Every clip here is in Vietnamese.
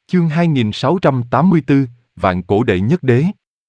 Chương 2684, Vạn cổ đệ nhất đế.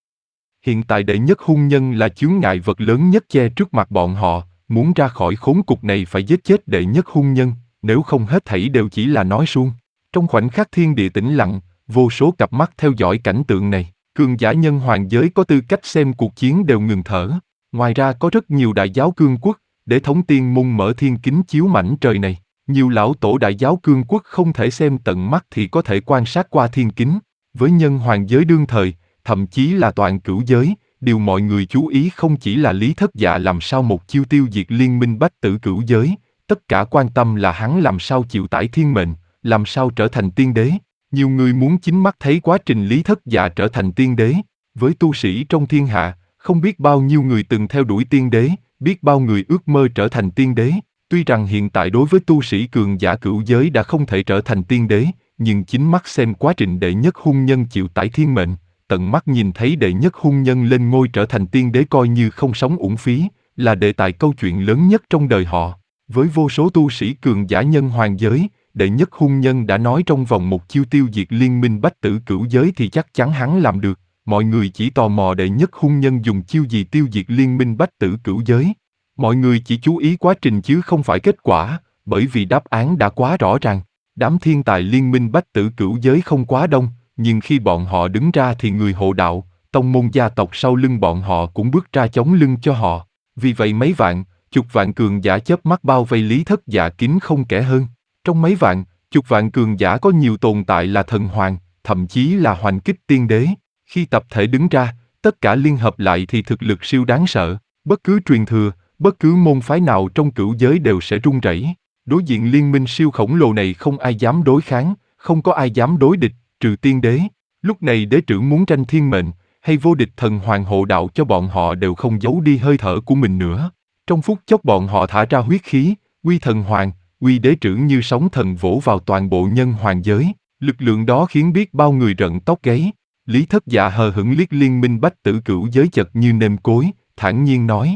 Hiện tại đệ nhất hung nhân là chướng ngại vật lớn nhất che trước mặt bọn họ, muốn ra khỏi khốn cục này phải giết chết đệ nhất hung nhân, nếu không hết thảy đều chỉ là nói suông. Trong khoảnh khắc thiên địa tĩnh lặng, vô số cặp mắt theo dõi cảnh tượng này, cường giả nhân hoàng giới có tư cách xem cuộc chiến đều ngừng thở. Ngoài ra có rất nhiều đại giáo cương quốc, để thống tiên môn mở thiên kính chiếu mảnh trời này. Nhiều lão tổ đại giáo cương quốc không thể xem tận mắt thì có thể quan sát qua thiên kính. Với nhân hoàng giới đương thời, thậm chí là toàn cửu giới, điều mọi người chú ý không chỉ là Lý Thất Dạ làm sao một chiêu tiêu diệt liên minh bách tử cửu giới, tất cả quan tâm là hắn làm sao chịu tải thiên mệnh, làm sao trở thành tiên đế. Nhiều người muốn chính mắt thấy quá trình Lý Thất Dạ trở thành tiên đế. Với tu sĩ trong thiên hạ, không biết bao nhiêu người từng theo đuổi tiên đế, biết bao người ước mơ trở thành tiên đế. Tuy rằng hiện tại đối với tu sĩ cường giả cửu giới đã không thể trở thành tiên đế, nhưng chính mắt xem quá trình đệ nhất hung nhân chịu tải thiên mệnh, tận mắt nhìn thấy đệ nhất hung nhân lên ngôi trở thành tiên đế coi như không sống uổng phí, là đề tài câu chuyện lớn nhất trong đời họ. Với vô số tu sĩ cường giả nhân hoàng giới, đệ nhất hung nhân đã nói trong vòng một chiêu tiêu diệt liên minh bách tử cửu giới thì chắc chắn hắn làm được. Mọi người chỉ tò mò đệ nhất hung nhân dùng chiêu gì tiêu diệt liên minh bách tử cửu giới. Mọi người chỉ chú ý quá trình chứ không phải kết quả, bởi vì đáp án đã quá rõ ràng. Đám thiên tài liên minh bách tử cửu giới không quá đông, nhưng khi bọn họ đứng ra thì người hộ đạo, tông môn gia tộc sau lưng bọn họ cũng bước ra chống lưng cho họ. Vì vậy mấy vạn, chục vạn cường giả chớp mắt bao vây Lý Thất Dạ kín không kẻ hơn. Trong mấy vạn, chục vạn cường giả có nhiều tồn tại là thần hoàng, thậm chí là hoành kích tiên đế. Khi tập thể đứng ra, tất cả liên hợp lại thì thực lực siêu đáng sợ. Bất cứ truyền thừa, bất cứ môn phái nào trong cửu giới đều sẽ run rẩy. Đối diện liên minh siêu khổng lồ này không ai dám đối kháng, không có ai dám đối địch, trừ tiên đế. Lúc này đế trưởng muốn tranh thiên mệnh, hay vô địch thần hoàng hộ đạo cho bọn họ đều không giấu đi hơi thở của mình nữa. Trong phút chốc bọn họ thả ra huyết khí, uy thần hoàng, uy đế trưởng như sóng thần vỗ vào toàn bộ nhân hoàng giới. Lực lượng đó khiến biết bao người rợn tóc gáy. Lý Thất Dạ hờ hững liếc liên minh bách tử cửu giới chật như nêm cối, thản nhiên nói.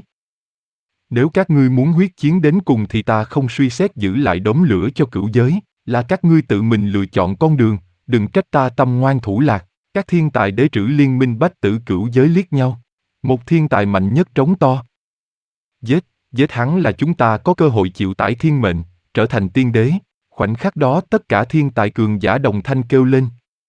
Nếu các ngươi muốn huyết chiến đến cùng thì ta không suy xét giữ lại đống lửa cho cửu giới, là các ngươi tự mình lựa chọn con đường, đừng trách ta tâm ngoan thủ lạc. Các thiên tài đế trữ liên minh bách tử cửu giới liếc nhau. Một thiên tài mạnh nhất trống to. Giết hắn là chúng ta có cơ hội chịu tải thiên mệnh, trở thành tiên đế. Khoảnh khắc đó tất cả thiên tài cường giả đồng thanh kêu lên.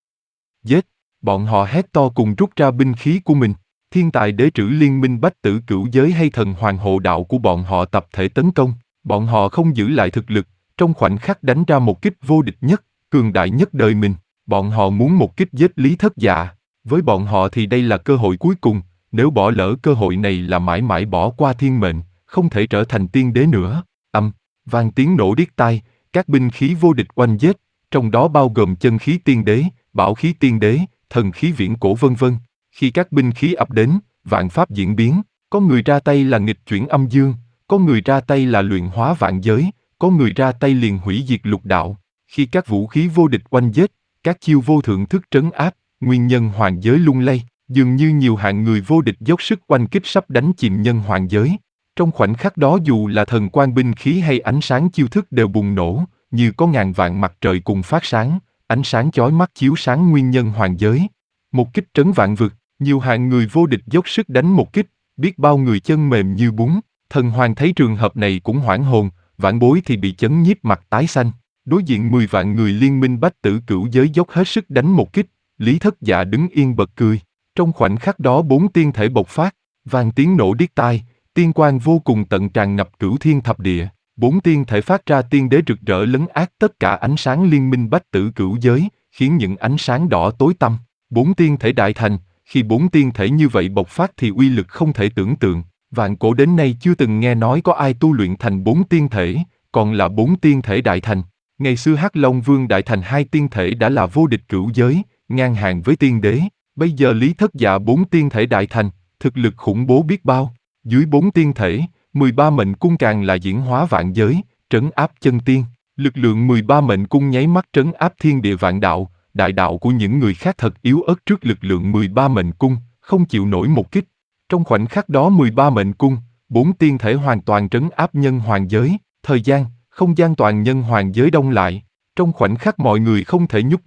Giết, bọn họ hét to cùng rút ra binh khí của mình. Thiên tài đế trữ liên minh bách tử cửu giới hay thần hoàng hộ đạo của bọn họ tập thể tấn công. Bọn họ không giữ lại thực lực, trong khoảnh khắc đánh ra một kích vô địch nhất, cường đại nhất đời mình. Bọn họ muốn một kích giết Lý Thất Dạ. Với bọn họ thì đây là cơ hội cuối cùng, nếu bỏ lỡ cơ hội này là mãi mãi bỏ qua thiên mệnh, không thể trở thành tiên đế nữa. Vang tiếng nổ điếc tai, các binh khí vô địch oanh giết, trong đó bao gồm chân khí tiên đế, bảo khí tiên đế, thần khí viễn cổ vân vân. Khi các binh khí ập đến, vạn pháp diễn biến, có người ra tay là nghịch chuyển âm dương, có người ra tay là luyện hóa vạn giới, có người ra tay liền hủy diệt lục đạo. Khi các vũ khí vô địch oanh giết, các chiêu vô thượng thức trấn áp, nguyên nhân hoàng giới lung lay, dường như nhiều hạng người vô địch dốc sức oanh kích sắp đánh chìm nhân hoàng giới. Trong khoảnh khắc đó dù là thần quang binh khí hay ánh sáng chiêu thức đều bùng nổ, như có ngàn vạn mặt trời cùng phát sáng, ánh sáng chói mắt chiếu sáng nguyên nhân hoàng giới. Một kích trấn vạn vực, nhiều hạng người vô địch dốc sức đánh một kích, biết bao người chân mềm như bún. Thần hoàng thấy trường hợp này cũng hoảng hồn, vạn bối thì bị chấn nhiếp mặt tái xanh. Đối diện 10 vạn người liên minh bách tử cửu giới dốc hết sức đánh một kích, Lý Thất Dạ đứng yên bật cười. Trong khoảnh khắc đó 4 tiên thể bộc phát, vang tiếng nổ điếc tai, tiên quang vô cùng tận tràn ngập cửu thiên thập địa. 4 tiên thể phát ra tiên đế rực rỡ lấn át tất cả ánh sáng liên minh bách tử cửu giới, khiến những ánh sáng đỏ tối tăm. 4 tiên thể đại thành, khi 4 tiên thể như vậy bộc phát thì uy lực không thể tưởng tượng. Vạn cổ đến nay chưa từng nghe nói có ai tu luyện thành 4 tiên thể, còn là 4 tiên thể đại thành. Ngày xưa Hắc Long Vương đại thành 2 tiên thể đã là vô địch cửu giới, ngang hàng với tiên đế. Bây giờ Lý Thất Dạ 4 tiên thể đại thành, thực lực khủng bố biết bao. Dưới 4 tiên thể, 13 mệnh cung càng là diễn hóa vạn giới, trấn áp chân tiên. Lực lượng 13 mệnh cung nháy mắt trấn áp thiên địa vạn đạo, đại đạo của những người khác thật yếu ớt trước lực lượng 13 mệnh cung, không chịu nổi một kích. Trong khoảnh khắc đó 13 mệnh cung, 4 tiên thể hoàn toàn trấn áp nhân hoàng giới, thời gian, không gian toàn nhân hoàng giới đông lại. Trong khoảnh khắc mọi người không thể nhúc nhích,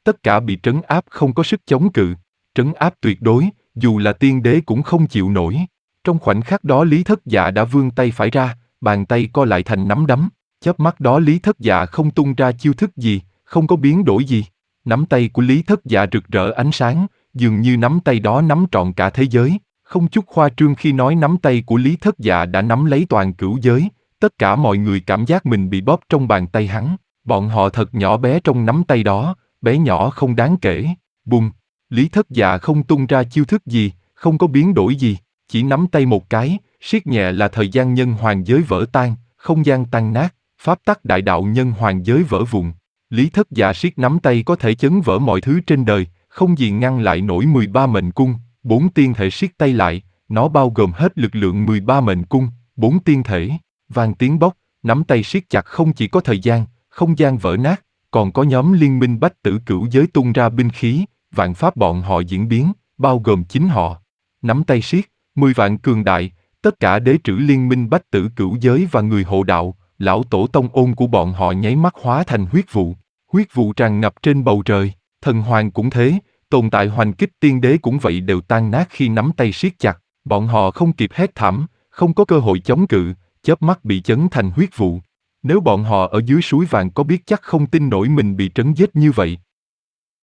tất cả bị trấn áp không có sức chống cự. Trấn áp tuyệt đối, dù là tiên đế cũng không chịu nổi. Trong khoảnh khắc đó Lý Thất Dạ đã vươn tay phải ra, bàn tay co lại thành nắm đấm. Chớp mắt đó Lý Thất Dạ không tung ra chiêu thức gì, không có biến đổi gì. Nắm tay của Lý Thất Dạ rực rỡ ánh sáng, dường như nắm tay đó nắm trọn cả thế giới. Không chút khoa trương khi nói nắm tay của Lý Thất Dạ đã nắm lấy toàn cửu giới. Tất cả mọi người cảm giác mình bị bóp trong bàn tay hắn. Bọn họ thật nhỏ bé trong nắm tay đó, bé nhỏ không đáng kể. Bùng! Lý Thất Dạ không tung ra chiêu thức gì, không có biến đổi gì, chỉ nắm tay một cái, siết nhẹ là thời gian nhân hoàng giới vỡ tan, không gian tan nát, pháp tắc đại đạo nhân hoàng giới vỡ vụn. Lý Thất Dạ siết nắm tay có thể chấn vỡ mọi thứ trên đời, không gì ngăn lại nổi 13 mệnh cung, 4 tiên thể siết tay lại, nó bao gồm hết lực lượng 13 mệnh cung, 4 tiên thể. Vang tiếng bốc, nắm tay siết chặt không chỉ có thời gian, không gian vỡ nát, còn có nhóm liên minh bách tử cửu giới tung ra binh khí, vạn pháp bọn họ diễn biến, bao gồm chính họ. Nắm tay siết, 10 vạn cường đại, tất cả đế trữ liên minh bách tử cửu giới và người hộ đạo, lão tổ tông ôn của bọn họ nháy mắt hóa thành huyết vụ tràn ngập trên bầu trời, thần hoàng cũng thế, tồn tại hoành kích tiên đế cũng vậy đều tan nát khi nắm tay siết chặt, bọn họ không kịp hét thảm, không có cơ hội chống cự, chớp mắt bị chấn thành huyết vụ. Nếu bọn họ ở dưới suối vàng có biết chắc không tin nổi mình bị trấn giết như vậy,